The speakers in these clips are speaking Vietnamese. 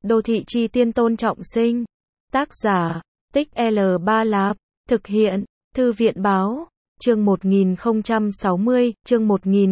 Đô thị chi tiên Tôn Trọng Sinh. Tác giả, Tích L Ba Lạp. Thực hiện, Thư viện báo. Chương 1060, chương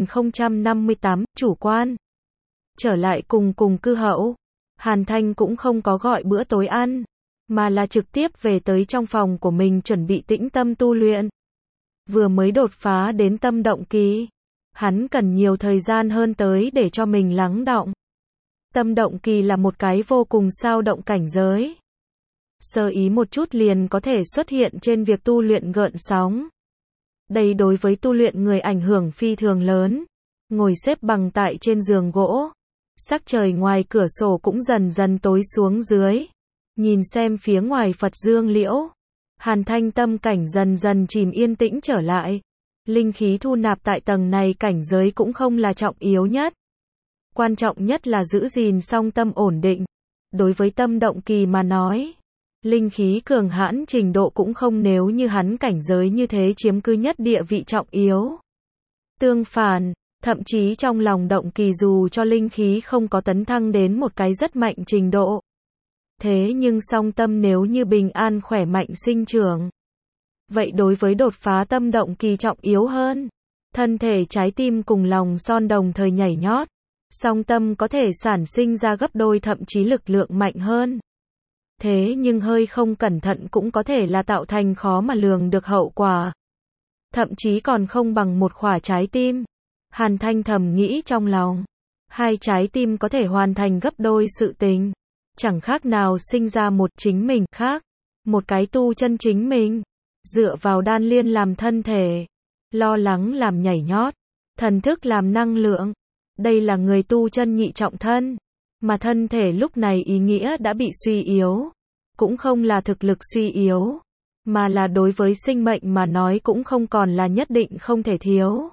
1058, chủ quan. Trở lại cùng cư hậu. Hàn Thanh cũng không có gọi bữa tối ăn, mà là trực tiếp về tới trong phòng của mình chuẩn bị tĩnh tâm tu luyện. Vừa mới đột phá đến tâm động kỳ, hắn cần nhiều thời gian hơn tới để cho mình lắng đọng. Tâm động kỳ là một cái vô cùng sao động cảnh giới. Sơ ý một chút liền có thể xuất hiện trên việc tu luyện gợn sóng. Đây đối với tu luyện người ảnh hưởng phi thường lớn. Ngồi xếp bằng tại trên giường gỗ, sắc trời ngoài cửa sổ cũng dần dần tối xuống dưới. Nhìn xem phía ngoài Phật dương liễu, Hàn Thanh tâm cảnh dần dần chìm yên tĩnh trở lại. Linh khí thu nạp tại tầng này cảnh giới cũng không là trọng yếu nhất. Quan trọng nhất là giữ gìn song tâm ổn định. Đối với tâm động kỳ mà nói, linh khí cường hãn trình độ cũng không nếu như hắn cảnh giới như thế chiếm cứ nhất địa vị trọng yếu. Tương phản, thậm chí trong lòng động kỳ dù cho linh khí không có tấn thăng đến một cái rất mạnh trình độ. Thế nhưng song tâm nếu như bình an khỏe mạnh sinh trưởng, vậy đối với đột phá tâm động kỳ trọng yếu hơn. Thân thể trái tim cùng lòng son đồng thời nhảy nhót, song tâm có thể sản sinh ra gấp đôi thậm chí lực lượng mạnh hơn. Thế nhưng hơi không cẩn thận cũng có thể là tạo thành khó mà lường được hậu quả. Thậm chí còn không bằng một khỏa trái tim. Hàn Thanh thầm nghĩ trong lòng. Hai trái tim có thể hoàn thành gấp đôi sự tình. Chẳng khác nào sinh ra một chính mình khác. Một cái tu chân chính mình. Dựa vào đan liên làm thân thể. Lo lắng làm nhảy nhót. Thần thức làm năng lượng. Đây là người tu chân nhị trọng thân. Mà thân thể lúc này ý nghĩa đã bị suy yếu. Cũng không là thực lực suy yếu, mà là đối với sinh mệnh mà nói cũng không còn là nhất định không thể thiếu.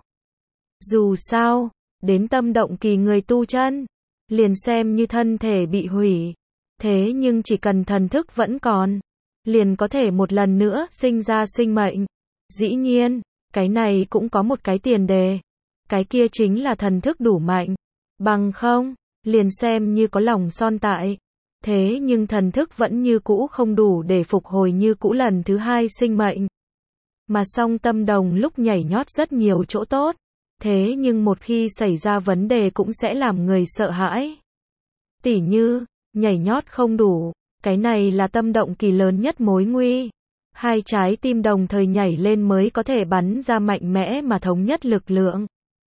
Dù sao, đến tâm động kỳ người tu chân, liền xem như thân thể bị hủy. Thế nhưng chỉ cần thần thức vẫn còn, liền có thể một lần nữa sinh ra sinh mệnh. Dĩ nhiên, cái này cũng có một cái tiền đề. Cái kia chính là thần thức đủ mạnh. Bằng không, liền xem như có lòng son tại. Thế nhưng thần thức vẫn như cũ không đủ để phục hồi như cũ lần thứ hai sinh mệnh. Mà song tâm đồng lúc nhảy nhót rất nhiều chỗ tốt. Thế nhưng một khi xảy ra vấn đề cũng sẽ làm người sợ hãi. Tỉ như, nhảy nhót không đủ. Cái này là tâm động kỳ lớn nhất mối nguy. Hai trái tim đồng thời nhảy lên mới có thể bắn ra mạnh mẽ mà thống nhất lực lượng.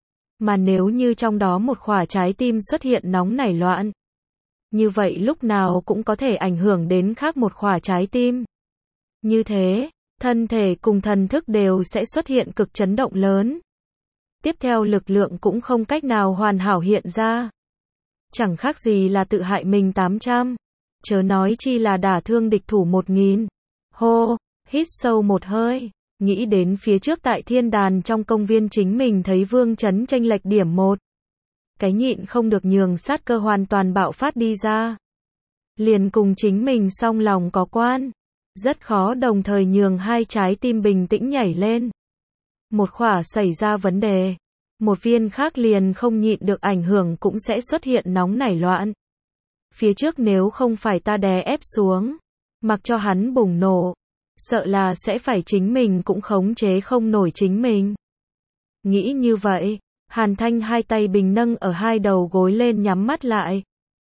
Mà nếu như trong đó một khỏa trái tim xuất hiện nóng nảy loạn, như vậy lúc nào cũng có thể ảnh hưởng đến khác một khỏa trái tim. Như thế, thân thể cùng thần thức đều sẽ xuất hiện cực chấn động lớn. Tiếp theo lực lượng cũng không cách nào hoàn hảo hiện ra. Chẳng khác gì là tự hại mình 800. Chớ nói chi là đả thương địch thủ 1000. Hô, hít sâu một hơi. Nghĩ đến phía trước tại thiên đàn trong công viên chính mình thấy Vương Chấn chênh lệch điểm 1. Cái nhịn không được nhường sát cơ hoàn toàn bạo phát đi ra. Liền cùng chính mình song lòng có quan. Rất khó đồng thời nhường hai trái tim bình tĩnh nhảy lên. Một khỏa xảy ra vấn đề. Một viên khác liền không nhịn được ảnh hưởng cũng sẽ xuất hiện nóng nảy loạn. Phía trước nếu không phải ta đè ép xuống, mặc cho hắn bùng nổ, sợ là sẽ phải chính mình cũng khống chế không nổi chính mình. Nghĩ như vậy, Hàn Thanh hai tay bình nâng ở hai đầu gối lên nhắm mắt lại.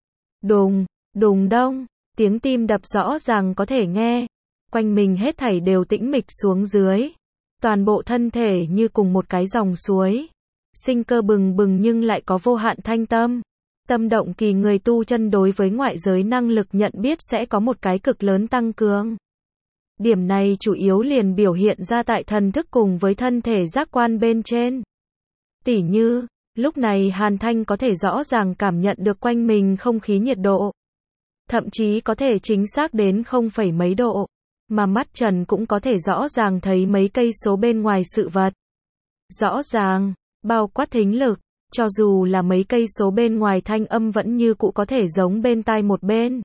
Đùng, đùng đông, tiếng tim đập rõ ràng có thể nghe. Quanh mình hết thảy đều tĩnh mịch xuống dưới. Toàn bộ thân thể như cùng một cái dòng suối. Sinh cơ bừng bừng nhưng lại có vô hạn thanh tâm. Tâm động kỳ người tu chân đối với ngoại giới năng lực nhận biết sẽ có một cái cực lớn tăng cường. Điểm này chủ yếu liền biểu hiện ra tại thần thức cùng với thân thể giác quan bên trên. Tỉ như, lúc này Hàn Thanh có thể rõ ràng cảm nhận được quanh mình không khí nhiệt độ. Thậm chí có thể chính xác đến không phẩy mấy độ. Mà mắt trần cũng có thể rõ ràng thấy mấy cây số bên ngoài sự vật. Rõ ràng, bao quát thính lực, cho dù là mấy cây số bên ngoài thanh âm vẫn như cũ có thể giống bên tai một bên.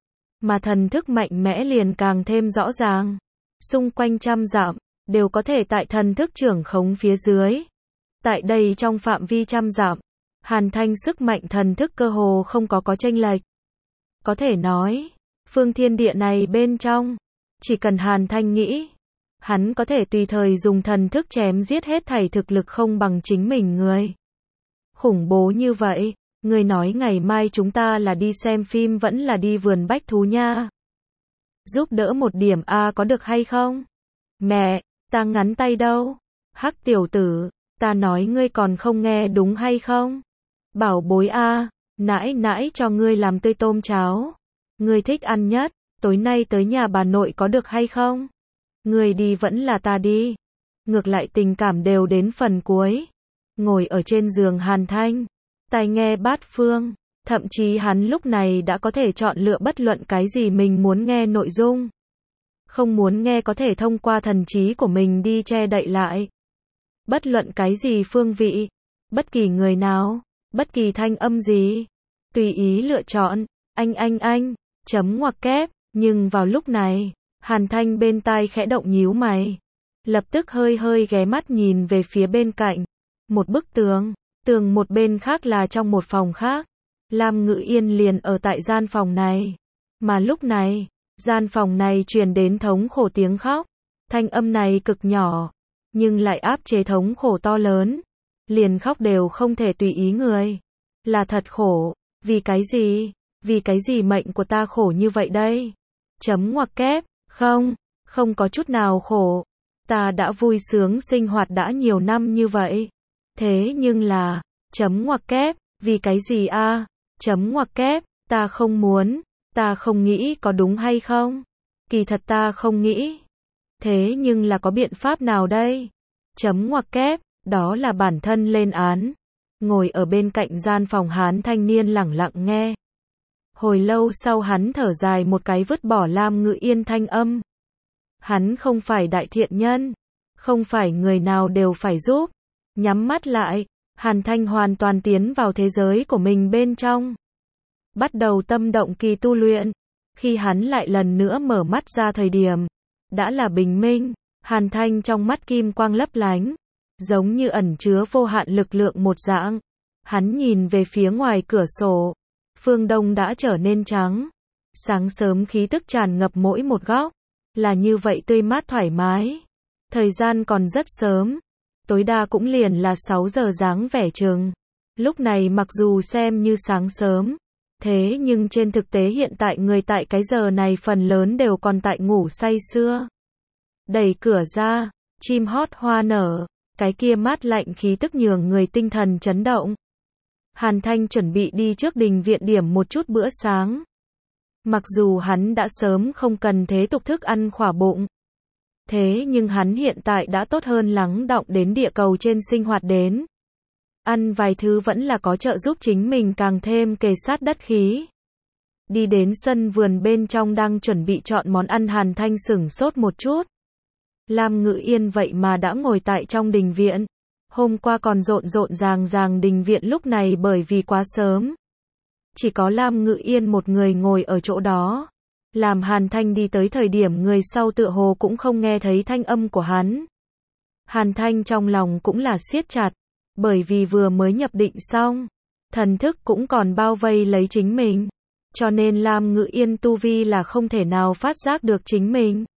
Mà thần thức mạnh mẽ liền càng thêm rõ ràng. Xung quanh trăm dặm, đều có thể tại thần thức trưởng khống phía dưới. Tại đây trong phạm vi trăm dặm, Hàn Thanh sức mạnh thần thức cơ hồ không có chênh lệch. Có thể nói, phương thiên địa này bên trong, chỉ cần Hàn Thanh nghĩ, hắn có thể tùy thời dùng thần thức chém giết hết thảy thực lực không bằng chính mình người. Khủng bố như vậy, người nói ngày mai chúng ta là đi xem phim vẫn là đi vườn bách thú nha. Giúp đỡ một điểm a có được hay không? Mẹ, ta ngắn tay đâu? Hắc tiểu tử, ta nói ngươi còn không nghe đúng hay không? Bảo bối a, nãi nãi cho ngươi làm tươi tôm cháo. Ngươi thích ăn nhất, tối nay tới nhà bà nội có được hay không? Ngươi đi vẫn là ta đi. Ngược lại tình cảm đều đến phần cuối. Ngồi ở trên giường Hàn Thanh, tai nghe bát phương, thậm chí hắn lúc này đã có thể chọn lựa bất luận cái gì mình muốn nghe nội dung. Không muốn nghe có thể thông qua thần trí của mình đi che đậy lại. Bất luận cái gì phương vị, bất kỳ người nào, bất kỳ thanh âm gì, tùy ý lựa chọn, anh, chấm ngoặc kép, nhưng vào lúc này, Hàn Thanh bên tai khẽ động nhíu mày, lập tức hơi ghé mắt nhìn về phía bên cạnh, một bức tường, tường một bên khác là trong một phòng khác, Lam Ngự Yên liền ở tại gian phòng này, mà lúc này, gian phòng này truyền đến thống khổ tiếng khóc, thanh âm này cực nhỏ, nhưng lại áp chế thống khổ to lớn, liền khóc đều không thể tùy ý người, là thật khổ, vì cái gì mệnh của ta khổ như vậy đây, chấm ngoặc kép, không có chút nào khổ, ta đã vui sướng sinh hoạt đã nhiều năm như vậy, thế nhưng là, chấm ngoặc kép, vì cái gì a, chấm ngoặc kép, ta không muốn, ta không nghĩ có đúng hay không, kỳ thật ta không nghĩ, thế nhưng là có biện pháp nào đây, chấm ngoặc kép, đó là bản thân lên án, ngồi ở bên cạnh gian phòng Hán thanh niên lẳng lặng nghe. Hồi lâu sau hắn thở dài một cái vứt bỏ Lam Ngự Yên thanh âm. Hắn không phải đại thiện nhân, không phải người nào đều phải giúp. Nhắm mắt lại, Hàn Thanh hoàn toàn tiến vào thế giới của mình bên trong. Bắt đầu tâm động kỳ tu luyện. Khi hắn lại lần nữa mở mắt ra thời điểm, đã là bình minh, Hàn Thanh trong mắt kim quang lấp lánh, giống như ẩn chứa vô hạn lực lượng một dạng. Hắn nhìn về phía ngoài cửa sổ. Phương Đông đã trở nên trắng. Sáng sớm khí tức tràn ngập mỗi một góc. Là như vậy tươi mát thoải mái. Thời gian còn rất sớm. Tối đa cũng liền là 6 giờ dáng vẻ chừng. Lúc này mặc dù xem như sáng sớm. Thế nhưng trên thực tế hiện tại người tại cái giờ này phần lớn đều còn tại ngủ say sưa. Đẩy cửa ra, chim hót hoa nở. Cái kia mát lạnh khí tức nhường người tinh thần chấn động. Hàn Thanh chuẩn bị đi trước đình viện điểm một chút bữa sáng. Mặc dù hắn đã sớm không cần thế tục thức ăn khỏa bụng. Thế nhưng hắn hiện tại đã tốt hơn lắng đọng đến địa cầu trên sinh hoạt đến. Ăn vài thứ vẫn là có trợ giúp chính mình càng thêm kề sát đất khí. Đi đến sân vườn bên trong đang chuẩn bị chọn món ăn Hàn Thanh sửng sốt một chút. Lam Ngự Yên vậy mà đã ngồi tại trong đình viện. Hôm qua còn rộn ràng đình viện lúc này bởi vì quá sớm. Chỉ có Lam Ngự Yên một người ngồi ở chỗ đó. Làm Hàn Thanh đi tới thời điểm người sau tựa hồ cũng không nghe thấy thanh âm của hắn. Hàn Thanh trong lòng cũng là siết chặt. Bởi vì vừa mới nhập định xong. Thần thức cũng còn bao vây lấy chính mình. Cho nên Lam Ngự Yên tu vi là không thể nào phát giác được chính mình.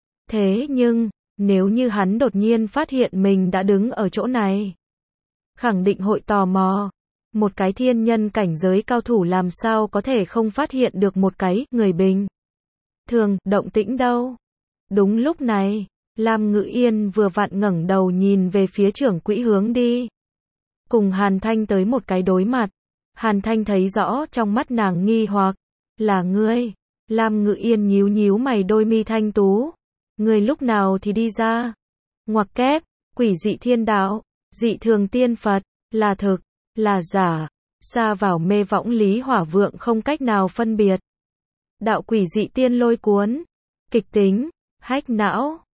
Thế nhưng, nếu như hắn đột nhiên phát hiện mình đã đứng ở chỗ này, khẳng định hội tò mò. Một cái thiên nhân cảnh giới cao thủ làm sao có thể không phát hiện được một cái người bình thường động tĩnh đâu. Đúng lúc này, Lam Ngự Yên vừa vặn ngẩng đầu nhìn về phía trưởng quỹ hướng đi. Cùng Hàn Thanh tới một cái đối mặt. Hàn Thanh thấy rõ trong mắt nàng nghi hoặc. Là ngươi. Lam Ngự Yên nhíu mày đôi mi thanh tú. Ngươi lúc nào thì đi ra? Ngoặc kép, quỷ dị thiên đạo, dị thường tiên Phật, là thực, là giả, xa vào mê võng lý hỏa vượng không cách nào phân biệt. Đạo quỷ dị tiên lôi cuốn, kịch tính, hách não,